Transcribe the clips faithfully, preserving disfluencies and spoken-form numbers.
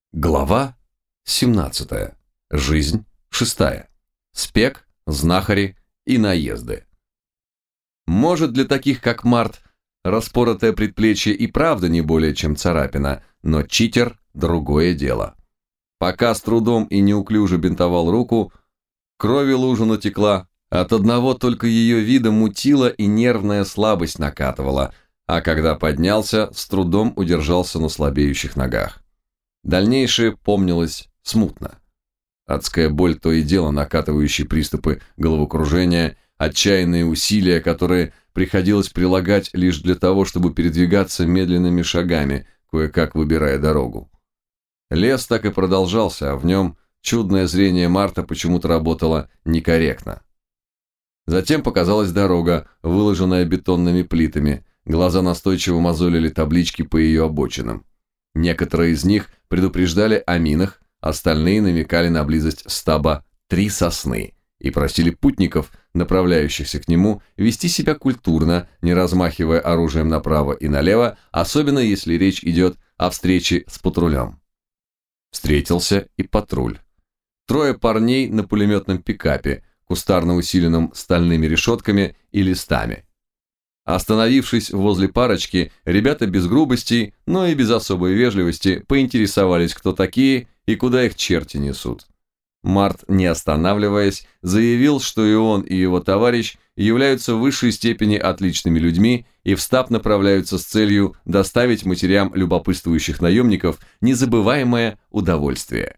Глава семнадцатая. Жизнь шестая. Спек, знахари и наезды. Может, для таких, как Март, распоротое предплечье и правда не более чем царапина, но читер – другое дело. Пока с трудом и неуклюже бинтовал руку, крови лужа натекла, от одного только ее вида мутила и нервная слабость накатывала, а когда поднялся, с трудом удержался на слабеющих ногах. Дальнейшее помнилось смутно. Адская боль, то и дело накатывающие приступы головокружения, отчаянные усилия, которые приходилось прилагать лишь для того, чтобы передвигаться медленными шагами, кое-как выбирая дорогу. Лес так и продолжался, а в нем чудное зрение Марта почему-то работало некорректно. Затем показалась дорога, выложенная бетонными плитами, глаза настойчиво мозолили таблички по ее обочинам. Некоторые из них предупреждали о минах, остальные намекали на близость стаба «Три сосны» и просили путников, направляющихся к нему, вести себя культурно, не размахивая оружием направо и налево, особенно если речь идет о встрече с патрулем. Встретился и патруль. Трое парней на пулеметном пикапе, кустарно усиленном стальными решетками и листами. Остановившись возле парочки, ребята без грубости, но и без особой вежливости поинтересовались, кто такие и куда их черти несут. Март, не останавливаясь, заявил, что и он, и его товарищ являются в высшей степени отличными людьми и в стаб направляются с целью доставить матерям любопытствующих наемников незабываемое удовольствие.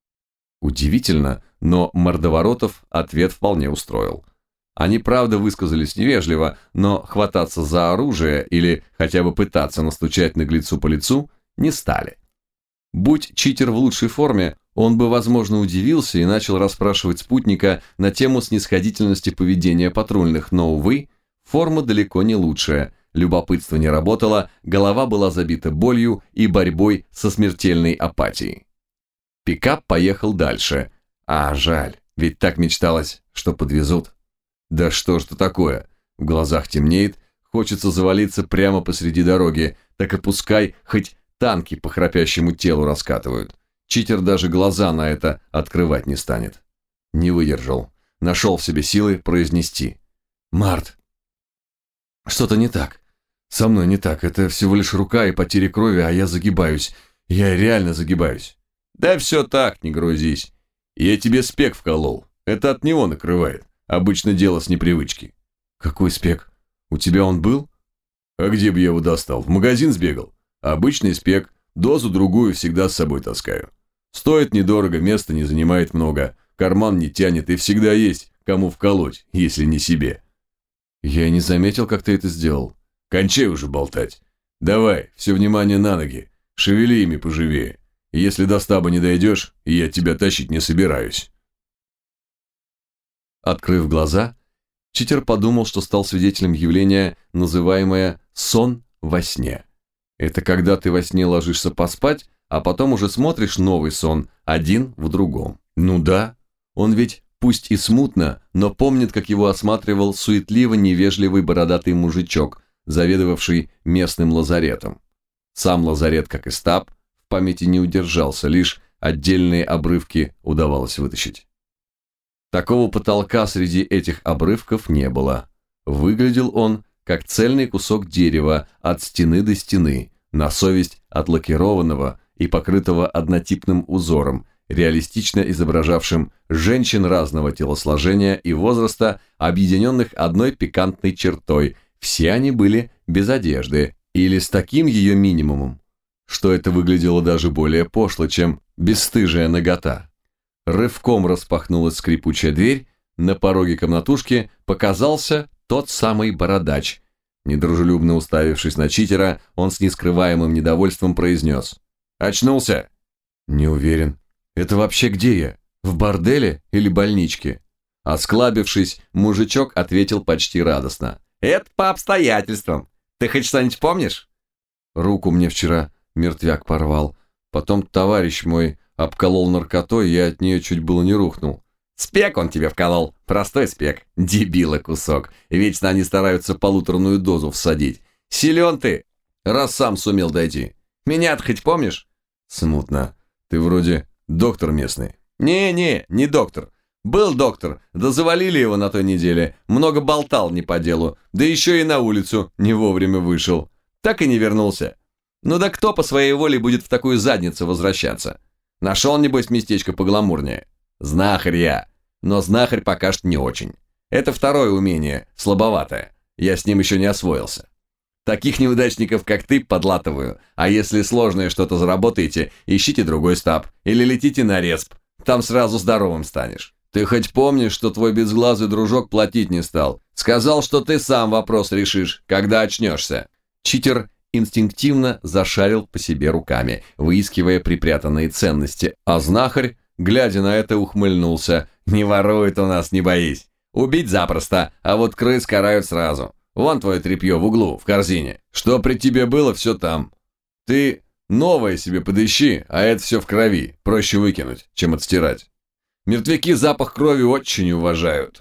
Удивительно, но мордоворотов ответ вполне устроил. Они, правда, высказались невежливо, но хвататься за оружие или хотя бы пытаться настучать наглецу по лицу не стали. Будь читер в лучшей форме, он бы, возможно, удивился и начал расспрашивать спутника на тему снисходительности поведения патрульных, но, увы, форма далеко не лучшая, любопытство не работало, голова была забита болью и борьбой со смертельной апатией. Пикап поехал дальше, а жаль, ведь так мечталось, что подвезут. Да что ж это такое? В глазах темнеет, хочется завалиться прямо посреди дороги, так и пускай хоть танки по храпящему телу раскатывают. Читер даже глаза на это открывать не станет. Не выдержал. Нашел в себе силы произнести. «Март, что-то не так. Со мной не так. Это всего лишь рука и потеря крови, а я загибаюсь. Я реально загибаюсь». «Да все так, не грузись. Я тебе спек вколол. Это от него накрывает. Обычно дело с непривычки». «Какой спек? У тебя он был?» «А где бы я его достал? В магазин сбегал. Обычный спек. Дозу другую всегда с собой таскаю. Стоит недорого, места не занимает много. Карман не тянет и всегда есть, кому вколоть, если не себе». «Я не заметил, как ты это сделал». «Кончай уже болтать. Давай, все внимание на ноги. Шевели ими поживее. Если до стаба не дойдешь, я тебя тащить не собираюсь». Открыв глаза, читер подумал, что стал свидетелем явления, называемое «сон во сне». Это когда ты во сне ложишься поспать, а потом уже смотришь новый сон, один в другом. Ну да, он ведь пусть и смутно, но помнит, как его осматривал суетливо-невежливый бородатый мужичок, заведовавший местным лазаретом. Сам лазарет, как и стаб, в памяти не удержался, лишь отдельные обрывки удавалось вытащить. Такого потолка среди этих обрывков не было. Выглядел он как цельный кусок дерева от стены до стены, на совесть отлакированного и покрытого однотипным узором, реалистично изображавшим женщин разного телосложения и возраста, объединенных одной пикантной чертой. Все они были без одежды или с таким ее минимумом, что это выглядело даже более пошло, чем бесстыжая нагота. Рывком распахнулась скрипучая дверь, на пороге комнатушки показался тот самый бородач. Недружелюбно уставившись на читера, он с нескрываемым недовольством произнес. «Очнулся?» «Не уверен. Это вообще где я? В борделе или больничке?» Осклабившись, мужичок ответил почти радостно. «Это по обстоятельствам. Ты хоть что-нибудь помнишь?» «Руку мне вчера мертвяк порвал. Потом товарищ мой обколол наркотой, я от нее чуть было не рухнул». «Спек он тебе вколол. Простой спек. Дебила кусок. Вечно они стараются полуторную дозу всадить. Силен ты, раз сам сумел дойти. Меня-то хоть помнишь?» «Смутно. Ты вроде доктор местный. Не-не, не доктор. Был доктор, да завалили его на той неделе. Много болтал не по делу, да еще и на улицу не вовремя вышел. Так и не вернулся. Ну да кто по своей воле будет в такую задницу возвращаться? Нашел, небось, местечко погламурнее. Знахарь я. Но знахарь пока что не очень. Это второе умение, слабоватое. Я с ним еще не освоился. Таких неудачников, как ты, подлатываю. А если сложное что-то заработаете, ищите другой стаб. Или летите на респ. Там сразу здоровым станешь. Ты хоть помнишь, что твой безглазый дружок платить не стал? Сказал, что ты сам вопрос решишь, когда очнешься. Читер инстинктивно зашарил по себе руками, выискивая припрятанные ценности, а знахарь, глядя на это, ухмыльнулся. «Не ворует у нас, не боись. Убить запросто, а вот крыс карают сразу. Вон твое тряпье в углу, в корзине. Что при тебе было, все там. Ты новое себе подыщи, а это все в крови. Проще выкинуть, чем отстирать. Мертвяки запах крови очень уважают».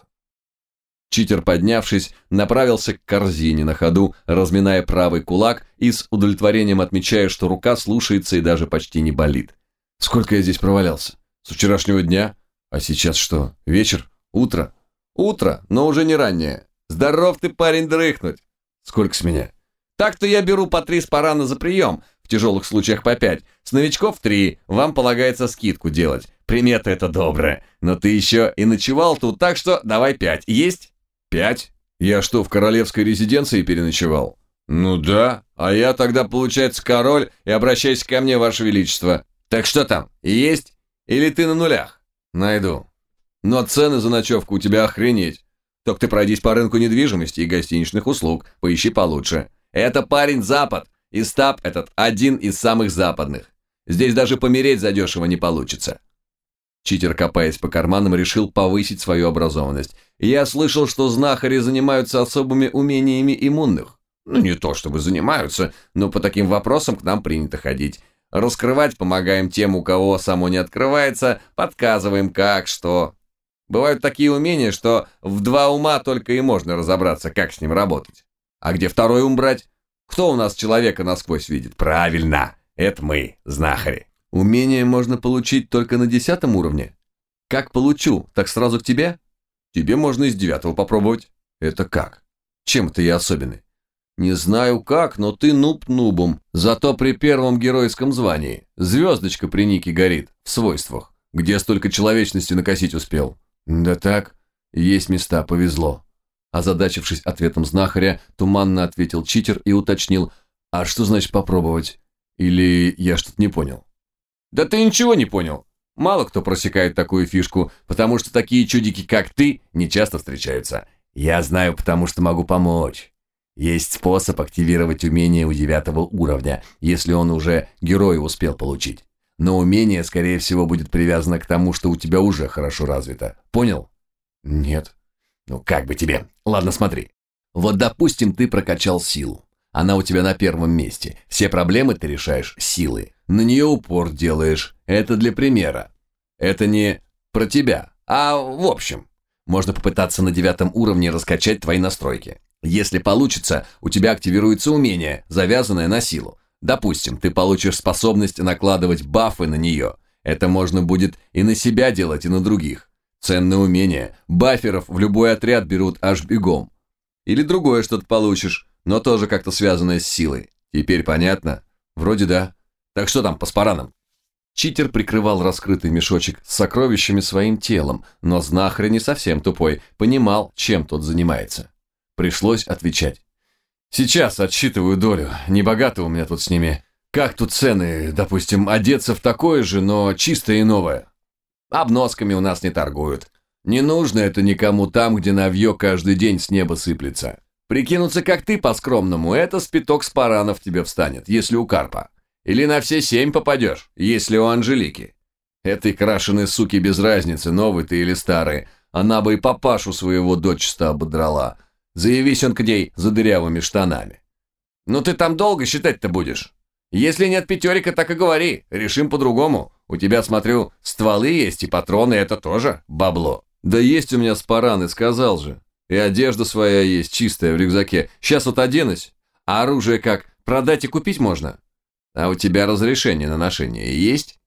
Читер, поднявшись, направился к корзине на ходу, разминая правый кулак и с удовлетворением отмечая, что рука слушается и даже почти не болит. «Сколько я здесь провалялся? С вчерашнего дня? А сейчас что, вечер? Утро?» «Утро, но уже не раннее. Здоров ты, парень, дрыхнуть». «Сколько с меня?» «Так-то я беру по три спарана за прием, в тяжелых случаях по пять. С новичков три, вам полагается скидку делать. Примета это добрая. Но ты еще и ночевал тут, так что давай пять. Есть?» «Пять? Я что, в королевской резиденции переночевал?» «Ну да, а я тогда, получается, король, и обращайся ко мне, ваше величество. Так что там, есть? Или ты на нулях?» «Найду. Но цены за ночевку у тебя охренеть. Только ты пройдись по рынку недвижимости и гостиничных услуг, поищи получше. Это, парень, Запад, и стаб этот один из самых западных. Здесь даже помереть задешево не получится». Читер, копаясь по карманам, решил повысить свою образованность. «Я слышал, что знахари занимаются особыми умениями иммунных. Ну, не то чтобы занимаются, но по таким вопросам к нам принято ходить. Раскрывать помогаем тем, у кого само не открывается, подсказываем как, что. Бывают такие умения, что в два ума только и можно разобраться, как с ним работать. А где второй ум брать? Кто у нас человека насквозь видит? Правильно, это мы, знахари. Умение можно получить только на десятом уровне. Как получу, так сразу к тебе? Тебе можно и с девятого попробовать. Это как? Чем ты я особенный? Не знаю как, но ты нуб нубом. Зато при первом геройском звании звездочка при нике горит в свойствах. Где столько человечности накосить успел? Да так, есть места, повезло. Озадачившись ответом знахаря, туманно ответил читер и уточнил: а что значит попробовать? Или я что-то не понял? Да ты ничего не понял. Мало кто просекает такую фишку, потому что такие чудики, как ты, не часто встречаются. Я знаю, потому что могу помочь. Есть способ активировать умение у девятого уровня, если он уже героя успел получить. Но умение, скорее всего, будет привязано к тому, что у тебя уже хорошо развито. Понял? Нет. Ну, как бы тебе. Ладно, смотри. Вот, допустим, ты прокачал силу. Она у тебя на первом месте. Все проблемы ты решаешь силой. На нее упор делаешь. Это для примера. Это не про тебя, а в общем. Можно попытаться на девятом уровне раскачать твои настройки. Если получится, у тебя активируется умение, завязанное на силу. Допустим, ты получишь способность накладывать бафы на нее. Это можно будет и на себя делать, и на других. Ценное умение. Баферов в любой отряд берут аж бегом. Или другое что-то получишь, но тоже как-то связанное с силой. Теперь понятно? Вроде да. Так что там по спаранам? Читер прикрывал раскрытый мешочек с сокровищами своим телом, но знахарь не совсем тупой, понимал, чем тот занимается. Пришлось отвечать. Сейчас отсчитываю долю, небогато у меня тут с ними. Как тут цены, допустим, одеться в такое же, но чистое и новое? Обносками у нас не торгуют. Не нужно это никому там, где навье каждый день с неба сыплется. Прикинуться как ты по-скромному, это спиток спаранов тебе встанет, если у карпа. Или на все семь попадешь, если у Анжелики. Этой крашеной суки без разницы, новый ты или старый. Она бы и папашу своего дочисто ободрала. Заявись он к ней за дырявыми штанами. Ну ты там долго считать-то будешь? Если нет пятерика, так и говори, решим по-другому. У тебя, смотрю, стволы есть и патроны, это тоже бабло. Да есть у меня спараны, сказал же. И одежда своя есть, чистая, в рюкзаке. Сейчас вот оденусь. А оружие как, продать и купить можно? А у тебя разрешение на ношение есть?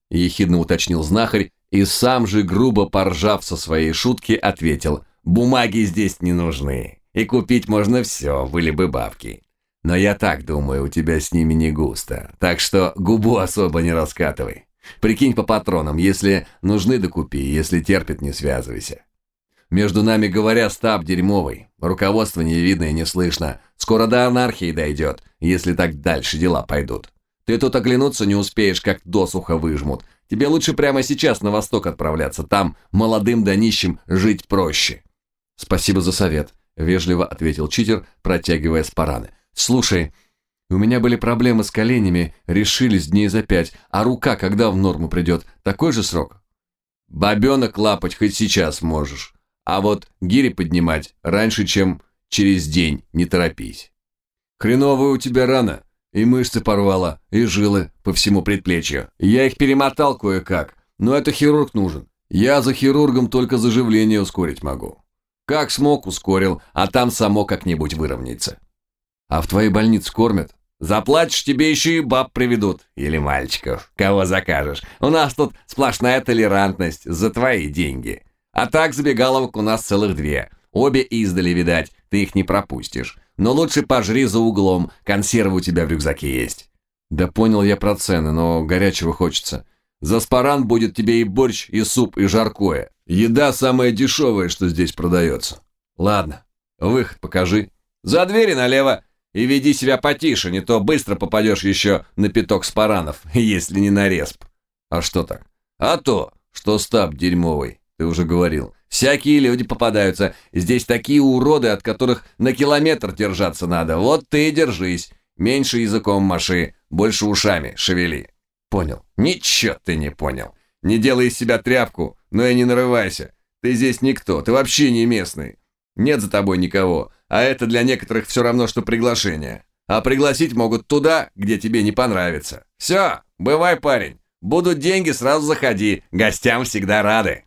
– ехидно уточнил знахарь и сам же, грубо поржав со своей шутки, ответил: «Бумаги здесь не нужны, и купить можно все, были бы бабки. Но я так думаю, у тебя с ними не густо, так что губу особо не раскатывай. Прикинь по патронам, если нужны, докупи, если терпит, не связывайся. Между нами говоря, стаб дерьмовый, руководство не видно и не слышно, скоро до анархии дойдет, если так дальше дела пойдут. Ты тут оглянуться не успеешь, как досуха выжмут. Тебе лучше прямо сейчас на восток отправляться, там молодым да нищим жить проще». «Спасибо за совет», — вежливо ответил читер, протягивая спараны. «Слушай, у меня были проблемы с коленями, решились дней за пять, а рука когда в норму придет, такой же срок?» «Бобенок лапать хоть сейчас можешь, а вот гири поднимать раньше, чем через день, не торопись. Хреновая у тебя рана, и мышцы порвала, и жилы по всему предплечью. Я их перемотал кое-как, но это хирург нужен. Я за хирургом только заживление ускорить могу. Как смог, ускорил, а там само как-нибудь выровняется». «А в твоей больнице кормят?» «Заплатишь, тебе еще и баб приведут. Или мальчиков, кого закажешь. У нас тут сплошная толерантность за твои деньги. А так забегаловок у нас целых две. Обе издали, видать, ты их не пропустишь. Но лучше пожри за углом, консервы у тебя в рюкзаке есть». «Да понял я про цены, но горячего хочется. За спаран будет тебе и борщ, и суп, и жаркое. Еда самая дешевая, что здесь продается. Ладно, выход покажи. За двери налево. И веди себя потише, не то быстро попадешь еще на пяток спаранов, если не на респ». «А что так?» «А то, что стаб дерьмовый, ты уже говорил. Всякие люди попадаются. Здесь такие уроды, от которых на километр держаться надо. Вот ты и держись. Меньше языком маши, больше ушами шевели». «Понял». «Ничего ты не понял. Не делай из себя тряпку, но и не нарывайся. Ты здесь никто, ты вообще не местный. Нет за тобой никого, а это для некоторых все равно, что приглашение. А пригласить могут туда, где тебе не понравится. Все, бывай, парень. Будут деньги, сразу заходи. Гостям всегда рады».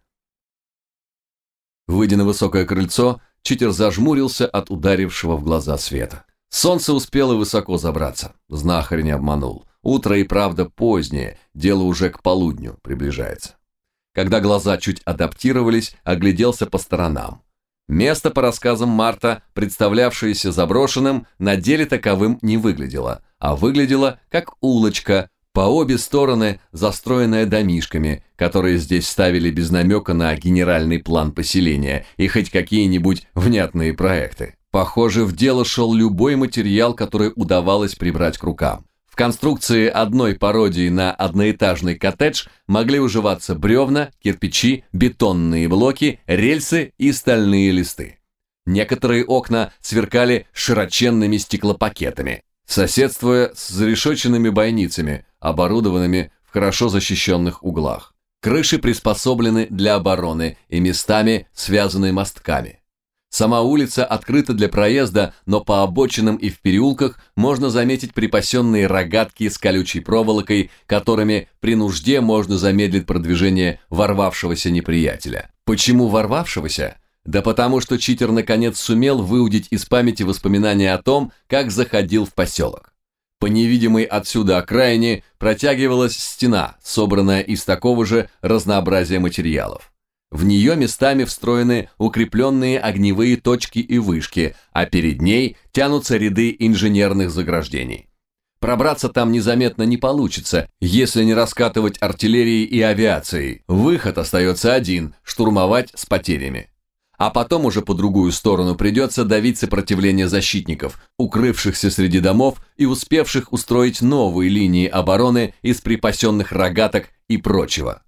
Выйдя на высокое крыльцо, читер зажмурился от ударившего в глаза света. Солнце успело высоко забраться. Знахарь не обманул. Утро и правда позднее, дело уже к полудню приближается. Когда глаза чуть адаптировались, огляделся по сторонам. Место, по рассказам Марта, представлявшееся заброшенным, на деле таковым не выглядело, а выглядело как улочка, по обе стороны застроенная домишками, которые здесь ставили без намека на генеральный план поселения и хоть какие-нибудь внятные проекты. Похоже, в дело шел любой материал, который удавалось прибрать к рукам. В конструкции одной пародии на одноэтажный коттедж могли уживаться бревна, кирпичи, бетонные блоки, рельсы и стальные листы. Некоторые окна сверкали широченными стеклопакетами, соседствуя с зарешоченными бойницами, оборудованными в хорошо защищенных углах. Крыши приспособлены для обороны и местами связаны мостками. Сама улица открыта для проезда, но по обочинам и в переулках можно заметить припасенные рогатки с колючей проволокой, которыми при нужде можно замедлить продвижение ворвавшегося неприятеля. Почему ворвавшегося? Да потому что читер наконец сумел выудить из памяти воспоминания о том, как заходил в поселок. По невидимой отсюда окраине протягивалась стена, собранная из такого же разнообразия материалов. В нее местами встроены укрепленные огневые точки и вышки, а перед ней тянутся ряды инженерных заграждений. Пробраться там незаметно не получится, если не раскатывать артиллерией и авиацией. Выход остается один – штурмовать с потерями. А потом уже по другую сторону придется давить сопротивление защитников, укрывшихся среди домов и успевших устроить новые линии обороны из припасенных рогаток и прочего.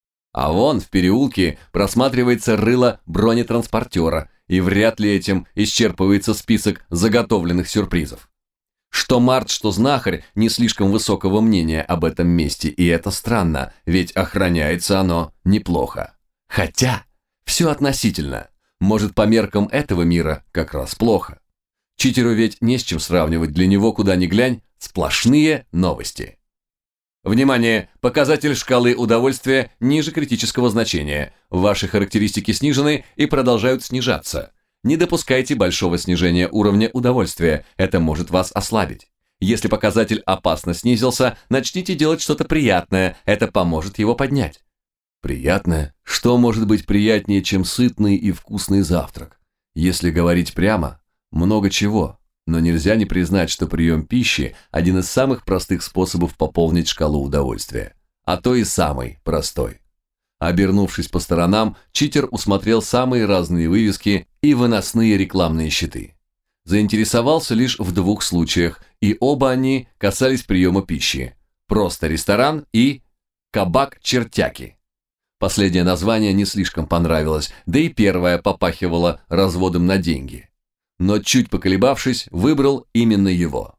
А вон в переулке просматривается рыло бронетранспортера, и вряд ли этим исчерпывается список заготовленных сюрпризов. Что Март, что знахарь не слишком высокого мнения об этом месте, и это странно, ведь охраняется оно неплохо. Хотя, все относительно. Может, по меркам этого мира как раз плохо. Читеру ведь не с чем сравнивать, для него куда ни глянь, сплошные новости. Внимание! Показатель шкалы удовольствия ниже критического значения. Ваши характеристики снижены и продолжают снижаться. Не допускайте большого снижения уровня удовольствия, это может вас ослабить. Если показатель опасно снизился, начните делать что-то приятное, это поможет его поднять. Приятное? Что может быть приятнее, чем сытный и вкусный завтрак? Если говорить прямо, много чего, но нельзя не признать, что прием пищи – один из самых простых способов пополнить шкалу удовольствия, а то и самый простой. Обернувшись по сторонам, читер усмотрел самые разные вывески и выносные рекламные щиты. Заинтересовался лишь в двух случаях, и оба они касались приема пищи – просто ресторан и кабак-чертяки. Последнее название не слишком понравилось, да и первое попахивало разводом на деньги. Но чуть поколебавшись, выбрал именно его.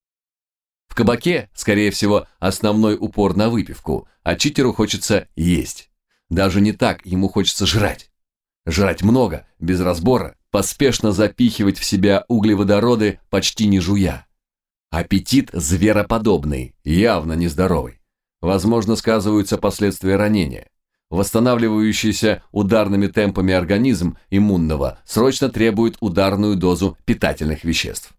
В кабаке, скорее всего, основной упор на выпивку, а читеру хочется есть. Даже не так, ему хочется жрать. Жрать много, без разбора, поспешно запихивать в себя углеводороды, почти не жуя. Аппетит звероподобный, явно нездоровый. Возможно, сказываются последствия ранения. Восстанавливающийся ударными темпами организм иммунного срочно требует ударную дозу питательных веществ.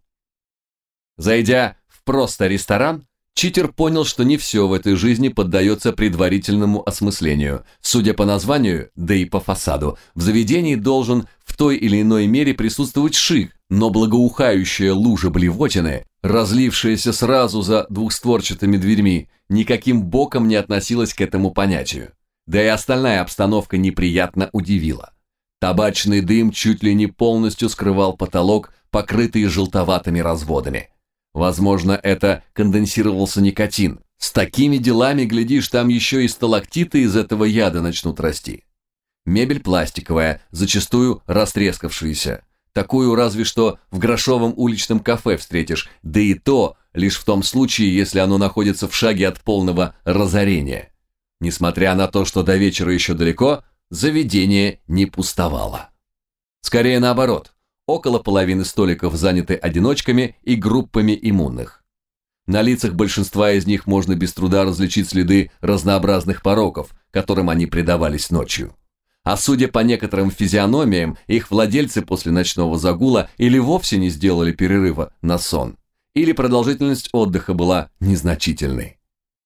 Зайдя в просто ресторан, читер понял, что не все в этой жизни поддается предварительному осмыслению. Судя по названию, да и по фасаду, в заведении должен в той или иной мере присутствовать шик, но благоухающая лужа блевотины, разлившаяся сразу за двухстворчатыми дверьми, никаким боком не относилась к этому понятию. Да и остальная обстановка неприятно удивила. Табачный дым чуть ли не полностью скрывал потолок, покрытый желтоватыми разводами. Возможно, это конденсировался никотин. С такими делами, глядишь, там еще и сталактиты из этого яда начнут расти. Мебель пластиковая, зачастую растрескавшаяся. Такую разве что в грошовом уличном кафе встретишь, да и то лишь в том случае, если оно находится в шаге от полного разорения. Несмотря на то, что до вечера еще далеко, заведение не пустовало. Скорее наоборот, около половины столиков заняты одиночками и группами иммунных. На лицах большинства из них можно без труда различить следы разнообразных пороков, которым они предавались ночью. А судя по некоторым физиономиям, их владельцы после ночного загула или вовсе не сделали перерыва на сон, или продолжительность отдыха была незначительной.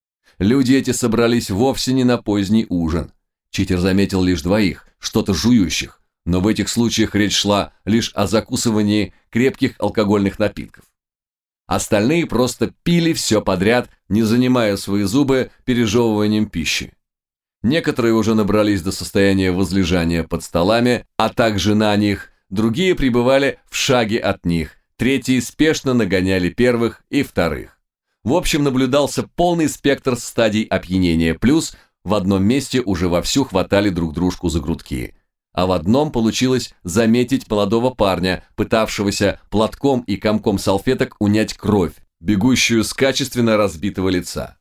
Люди эти собрались вовсе не на поздний ужин. Читер заметил лишь двоих, что-то жующих, но в этих случаях речь шла лишь о закусывании крепких алкогольных напитков. Остальные просто пили все подряд, не занимая свои зубы пережевыванием пищи. Некоторые уже набрались до состояния возлежания под столами, а также на них, другие пребывали в шаге от них, третьи спешно нагоняли первых и вторых. В общем, наблюдался полный спектр стадий опьянения, плюс в одном месте уже вовсю хватали друг дружку за грудки, а в одном получилось заметить молодого парня, пытавшегося платком и комком салфеток унять кровь, бегущую с качественно разбитого лица.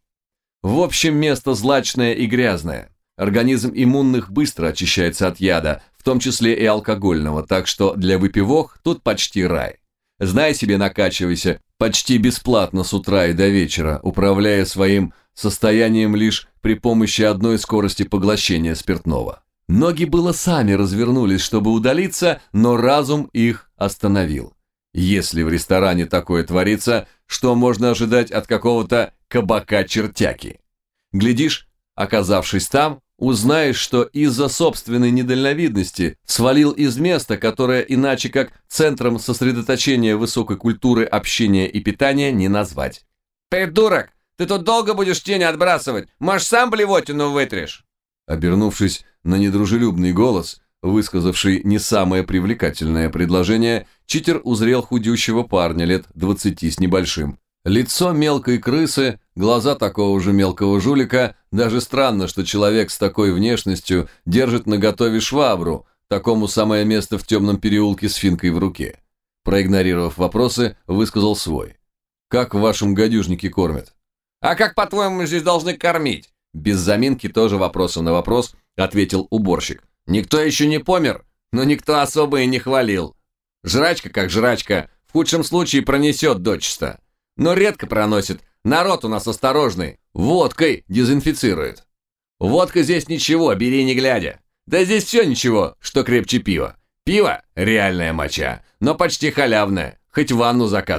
В общем, место злачное и грязное. Организм иммунных быстро очищается от яда, в том числе и алкогольного, так что для выпивок тут почти рай. Знай себе, накачивайся почти бесплатно с утра и до вечера, управляя своим состоянием лишь при помощи одной скорости поглощения спиртного. Ноги было сами развернулись, чтобы удалиться, но разум их остановил. Если в ресторане такое творится, что можно ожидать от какого-то кабака-чертяки? Глядишь, оказавшись там, узнаешь, что из-за собственной недальновидности свалил из места, которое иначе как центром сосредоточения высокой культуры общения и питания не назвать. «Придурок, ты тут долго будешь тень отбрасывать? Может, сам блевотину вытрешь?» Обернувшись на недружелюбный голос, высказавший не самое привлекательное предложение, читер узрел худющего парня лет двадцати с небольшим. Лицо мелкой крысы, глаза такого же мелкого жулика, даже странно, что человек с такой внешностью держит наготове швабру, такому самое место в темном переулке с финкой в руке. Проигнорировав вопросы, высказал свой. «Как в вашем гадюшнике кормят?» «А как, по-твоему, здесь должны кормить?» Без заминки, тоже вопросом на вопрос, ответил уборщик. «Никто еще не помер, но никто особо и не хвалил. Жрачка как жрачка, в худшем случае пронесет дочисто. Но редко проносит, народ у нас осторожный, водкой дезинфицирует. Водка здесь ничего, бери не глядя. Да здесь все ничего, что крепче пива. Пиво – реальная моча, но почти халявная, хоть ванну заказывай».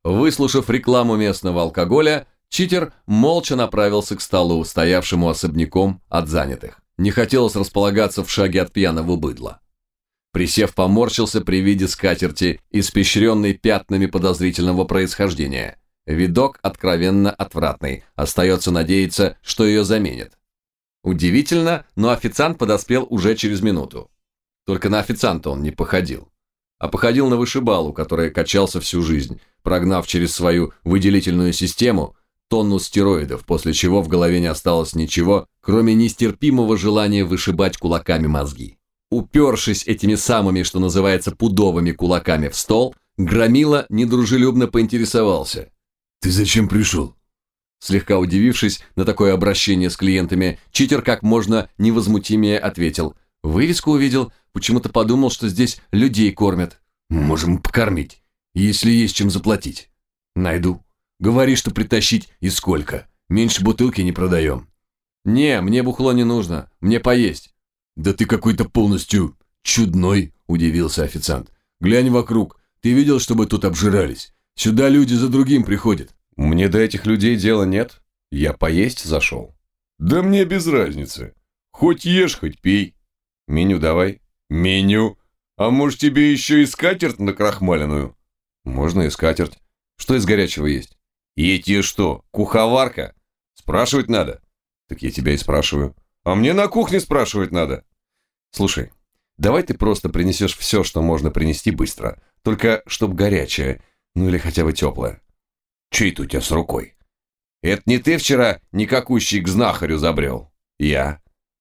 Выслушав рекламу местного алкоголя, читер молча направился к столу, стоявшему особняком от занятых. Не хотелось располагаться в шаге от пьяного быдла. Присев, поморщился при виде скатерти, испещренной пятнами подозрительного происхождения. Видок откровенно отвратный, остается надеяться, что ее заменят. Удивительно, но официант подоспел уже через минуту. Только на официанта он не походил, а походил на вышибалу, который качался всю жизнь, прогнав через свою выделительную систему тонну стероидов, после чего в голове не осталось ничего, кроме нестерпимого желания вышибать кулаками мозги. Упершись этими самыми, что называется, пудовыми кулаками в стол, Громила недружелюбно поинтересовался. «Ты зачем пришел?» Слегка удивившись на такое обращение с клиентами, читер как можно невозмутимее ответил. Вывеску увидел, почему-то подумал, что здесь людей кормят. «Можем покормить, если есть чем заплатить. Найду. Говори, что притащить и сколько. Меньше бутылки не продаем». «Не, мне бухло не нужно, мне поесть». «Да ты какой-то полностью чудной», – удивился официант. «Глянь вокруг, ты видел, чтобы тут обжирались? Сюда люди за другим приходят». «Мне до этих людей дела нет, я поесть зашел». «Да мне без разницы. Хоть ешь, хоть пей». «Меню давай». «Меню? А может тебе еще и скатерть накрахмаленную?» «Можно и скатерть. Что из горячего есть?» «И тебе что, куховарка? Спрашивать надо». «Так я тебя и спрашиваю». «А мне на кухне спрашивать надо». «Слушай, давай ты просто принесешь все, что можно принести быстро, только чтоб горячее, ну или хотя бы теплое». «Че это у тебя с рукой? Это не ты вчера никакущий к знахарю забрел?» «Я».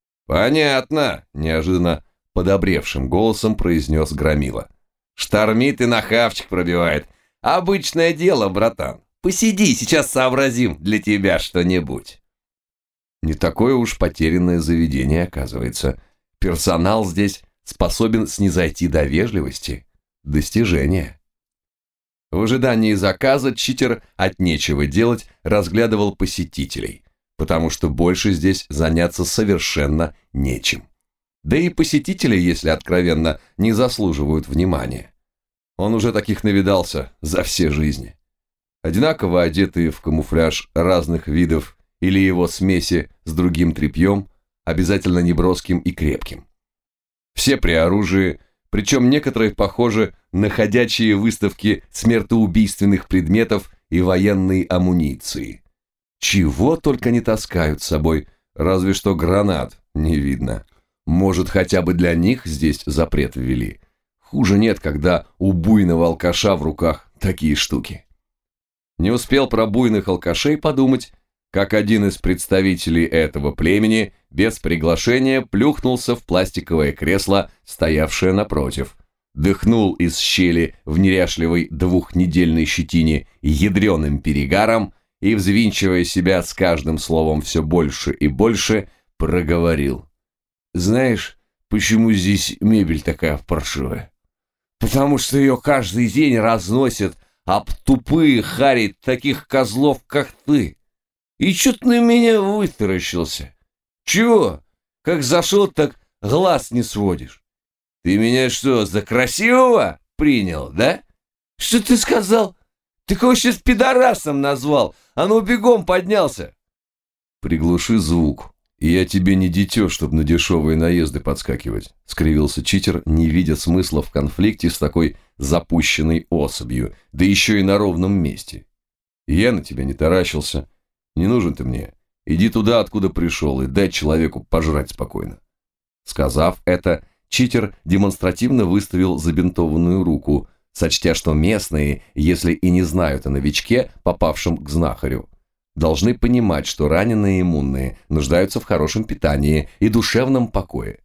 «Понятно», – неожиданно подобревшим голосом произнес Громила. «Штормит и на хавчик пробивает. Обычное дело, братан. Посиди, сейчас сообразим для тебя что-нибудь». Не такое уж потерянное заведение, оказывается. Персонал здесь способен снизойти до вежливости. Достижение. В ожидании заказа читер от нечего делать разглядывал посетителей, потому что больше здесь заняться совершенно нечем. Да и посетители, если откровенно, не заслуживают внимания. Он уже таких навидался за все жизни. Одинаково одетые в камуфляж разных видов или его смеси с другим тряпьем, обязательно неброским и крепким. Все при оружии, причем некоторые похожи на ходячие выставки смертоубийственных предметов и военной амуниции. Чего только не таскают с собой, разве что гранат не видно. Может, хотя бы для них здесь запрет ввели. Хуже нет, когда у буйного алкаша в руках такие штуки. Не успел про буйных алкашей подумать, как один из представителей этого племени без приглашения плюхнулся в пластиковое кресло, стоявшее напротив, дыхнул из щели в неряшливой двухнедельной щетине ядреным перегаром и, взвинчивая себя с каждым словом все больше и больше, проговорил. «Знаешь, почему здесь мебель такая паршивая? Потому что ее каждый день разносят об тупые хари таких козлов, как ты. И чё ты на меня вытаращился? Чего? Как зашел, так глаз не сводишь. Ты меня что, за красивого принял, да? Что ты сказал? Ты кого сейчас пидорасом назвал? А ну бегом поднялся!» «Приглуши звук, и я тебе не дитё, чтобы на дешевые наезды подскакивать», — скривился читер, не видя смысла в конфликте с такой запущенной особью, да еще и на ровном месте. «Я на тебя не таращился. Не нужен ты мне. Иди туда, откуда пришел, и дай человеку пожрать спокойно». Сказав это, читер демонстративно выставил забинтованную руку, сочтя, что местные, если и не знают о новичке, попавшем к знахарю, должны понимать, что раненые иммунные нуждаются в хорошем питании и душевном покое.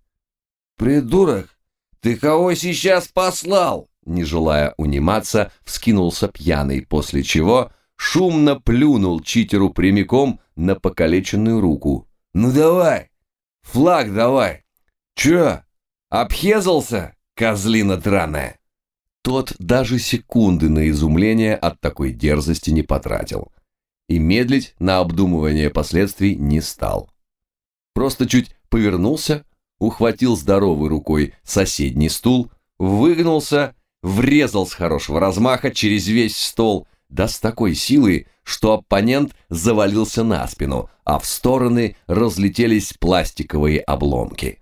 «Придурок, ты кого сейчас послал?» Не желая униматься, вскинулся пьяный, после чего шумно плюнул читеру прямиком на покалеченную руку. «Ну давай, флаг давай. Чё, обхезался, козлина драная?» Тот даже секунды на изумление от такой дерзости не потратил. И медлить на обдумывание последствий не стал. Просто чуть повернулся, ухватил здоровой рукой соседний стул, выгнулся, врезал с хорошего размаха через весь стол, да с такой силой, что оппонент завалился на спину, а в стороны разлетелись пластиковые обломки.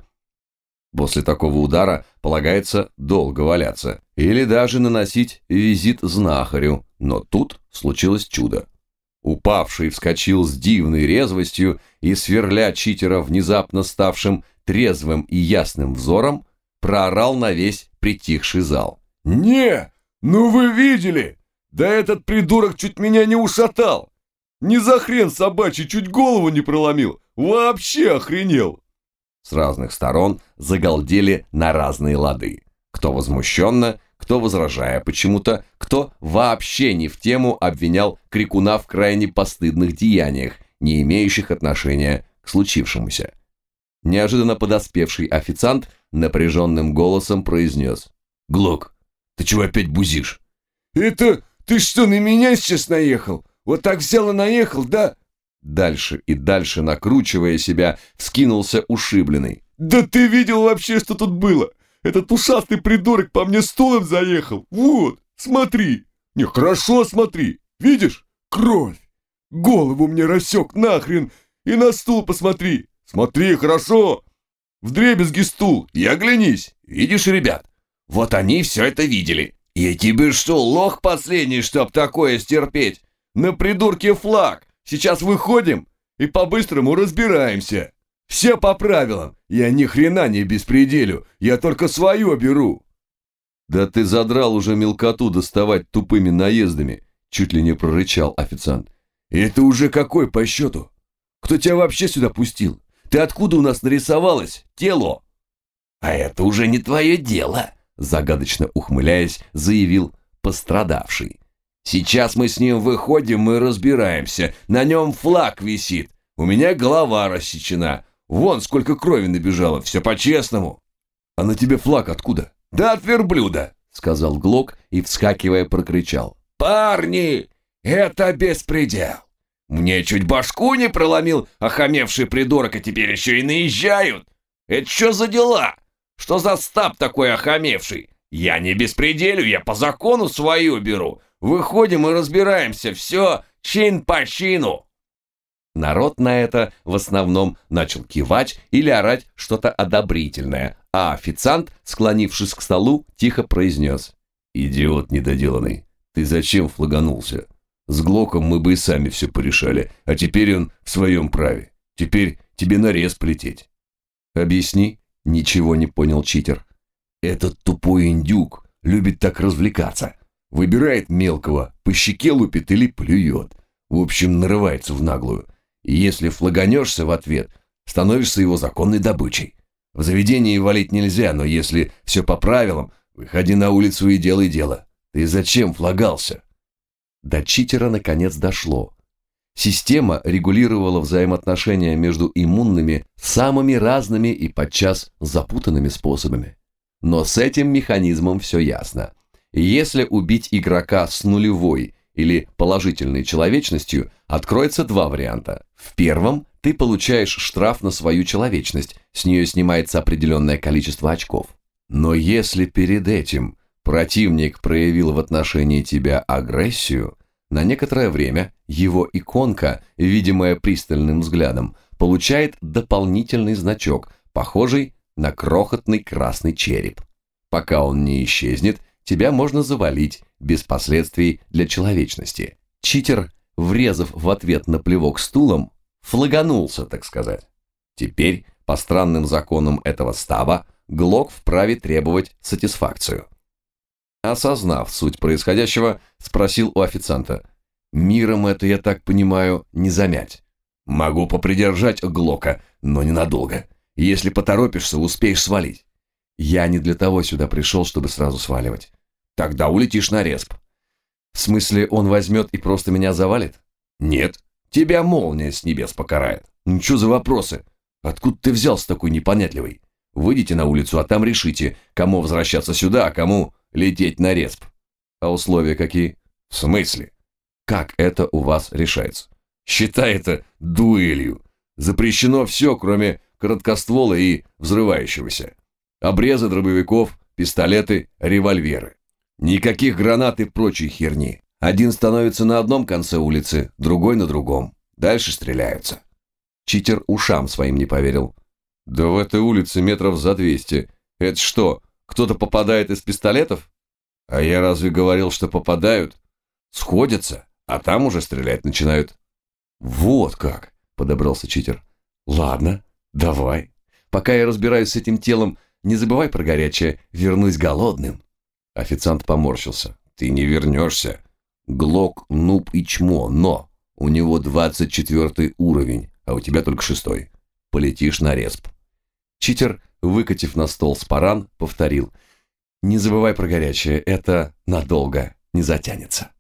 После такого удара полагается долго валяться или даже наносить визит знахарю, но тут случилось чудо. Упавший вскочил с дивной резвостью и, сверля читера внезапно ставшим трезвым и ясным взором, проорал на весь притихший зал. «Не, ну вы видели? Да этот придурок чуть меня не ушатал! Не за хрен собачий чуть голову не проломил! Вообще охренел!» С разных сторон загалдели на разные лады. Кто возмущенно, кто возражая почему-то, кто вообще не в тему обвинял крикуна в крайне постыдных деяниях, не имеющих отношения к случившемуся. Неожиданно подоспевший официант напряженным голосом произнес: «Глок, ты чего опять бузишь?» «Это ты что, на меня сейчас наехал? Вот так взял и наехал, да?» Дальше и дальше, накручивая себя, вскинулся ушибленный. «Да ты видел вообще, что тут было? Этот ушастый придурок по мне стулом заехал. Вот, смотри. Не, хорошо смотри. Видишь? Кровь. Голову мне рассек нахрен. И на стул посмотри. Смотри, хорошо. Вдребезги стул. И оглянись. Видишь, ребят? Вот они все это видели. Я тебе что, лох последний, чтоб такое стерпеть? На придурке флаг. Сейчас выходим и по-быстрому разбираемся. Все по правилам. Я ни хрена не беспределю. Я только свое беру». «Да ты задрал уже мелкоту доставать тупыми наездами», чуть ли не прорычал официант. «Это уже какой по счету? Кто тебя вообще сюда пустил? Ты откуда у нас нарисовалась, тело?» «А это уже не твое дело», загадочно ухмыляясь, заявил пострадавший. «Сейчас мы с ним выходим и разбираемся. На нем флаг висит. У меня голова рассечена. Вон сколько крови набежало. Все по-честному». «А на тебе флаг откуда?» «Да от верблюда», сказал Глок и, вскакивая, прокричал: «Парни, это беспредел. Мне чуть башку не проломил охамевший придурок, а теперь еще и наезжают. Это что за дела? Что за стаб такой охамевший? Я не беспределю, я по закону свою беру. Выходим и разбираемся. Все чин по чину». Народ на это в основном начал кивать или орать что-то одобрительное, а официант, склонившись к столу, тихо произнес: «Идиот недоделанный, ты зачем флаганулся? С Глоком мы бы и сами все порешали, а теперь он в своем праве. Теперь тебе нарез плететь». «Объясни», — ничего не понял читер. «Этот тупой индюк любит так развлекаться. Выбирает мелкого, по щеке лупит или плюет. В общем, нарывается в наглую. И если флаганешься в ответ, становишься его законной добычей. В заведении валить нельзя, но если все по правилам, выходи на улицу и делай дело. Ты зачем флагался?» До читера наконец дошло. Система регулировала взаимоотношения между иммунными самыми разными и подчас запутанными способами. Но с этим механизмом все ясно. Если убить игрока с нулевой или положительной человечностью, откроется два варианта. В первом ты получаешь штраф на свою человечность, с нее снимается определенное количество очков. Но если перед этим противник проявил в отношении тебя агрессию, на некоторое время его иконка, видимая пристальным взглядом, получает дополнительный значок, похожий на крохотный красный череп. Пока он не исчезнет, тебя можно завалить без последствий для человечности. Читер, врезав в ответ на плевок стулом, флаганулся, так сказать. Теперь, по странным законам этого стаба, Глок вправе требовать сатисфакцию. Осознав суть происходящего, спросил у официанта: «Миром это, я так понимаю, не замять?» «Могу попридержать Глока, но ненадолго. Если поторопишься, успеешь свалить». «Я не для того сюда пришел, чтобы сразу сваливать». «Тогда улетишь на респ». «В смысле, он возьмет и просто меня завалит?» «Нет, тебя молния с небес покарает». «Ну что за вопросы? Откуда ты взялся такой непонятливый? Выйдите на улицу, а там решите, кому возвращаться сюда, а кому лететь на респ». «А условия какие?» «В смысле?» «Как это у вас решается?» «Считай это дуэлью. Запрещено все, кроме короткоствола и взрывающегося. Обрезы дробовиков, пистолеты, револьверы. Никаких гранат и прочей херни. Один становится на одном конце улицы, другой на другом. Дальше стреляются. Читер ушам своим не поверил. Да в этой улице метров за двести. Это что, кто-то попадает из пистолетов? А я разве говорил, что попадают? Сходятся, а там уже стрелять начинают. Вот как, подобрался читер. Ладно, давай. Пока я разбираюсь с этим телом, не забывай про горячее, вернусь голодным. Официант поморщился. Ты не вернешься. Глок, нуб и чмо, но у него двадцать четвертый уровень, а у тебя только шестой. Полетишь на респ. Читер, выкатив на стол спаран, повторил. Не забывай про горячее, это надолго не затянется.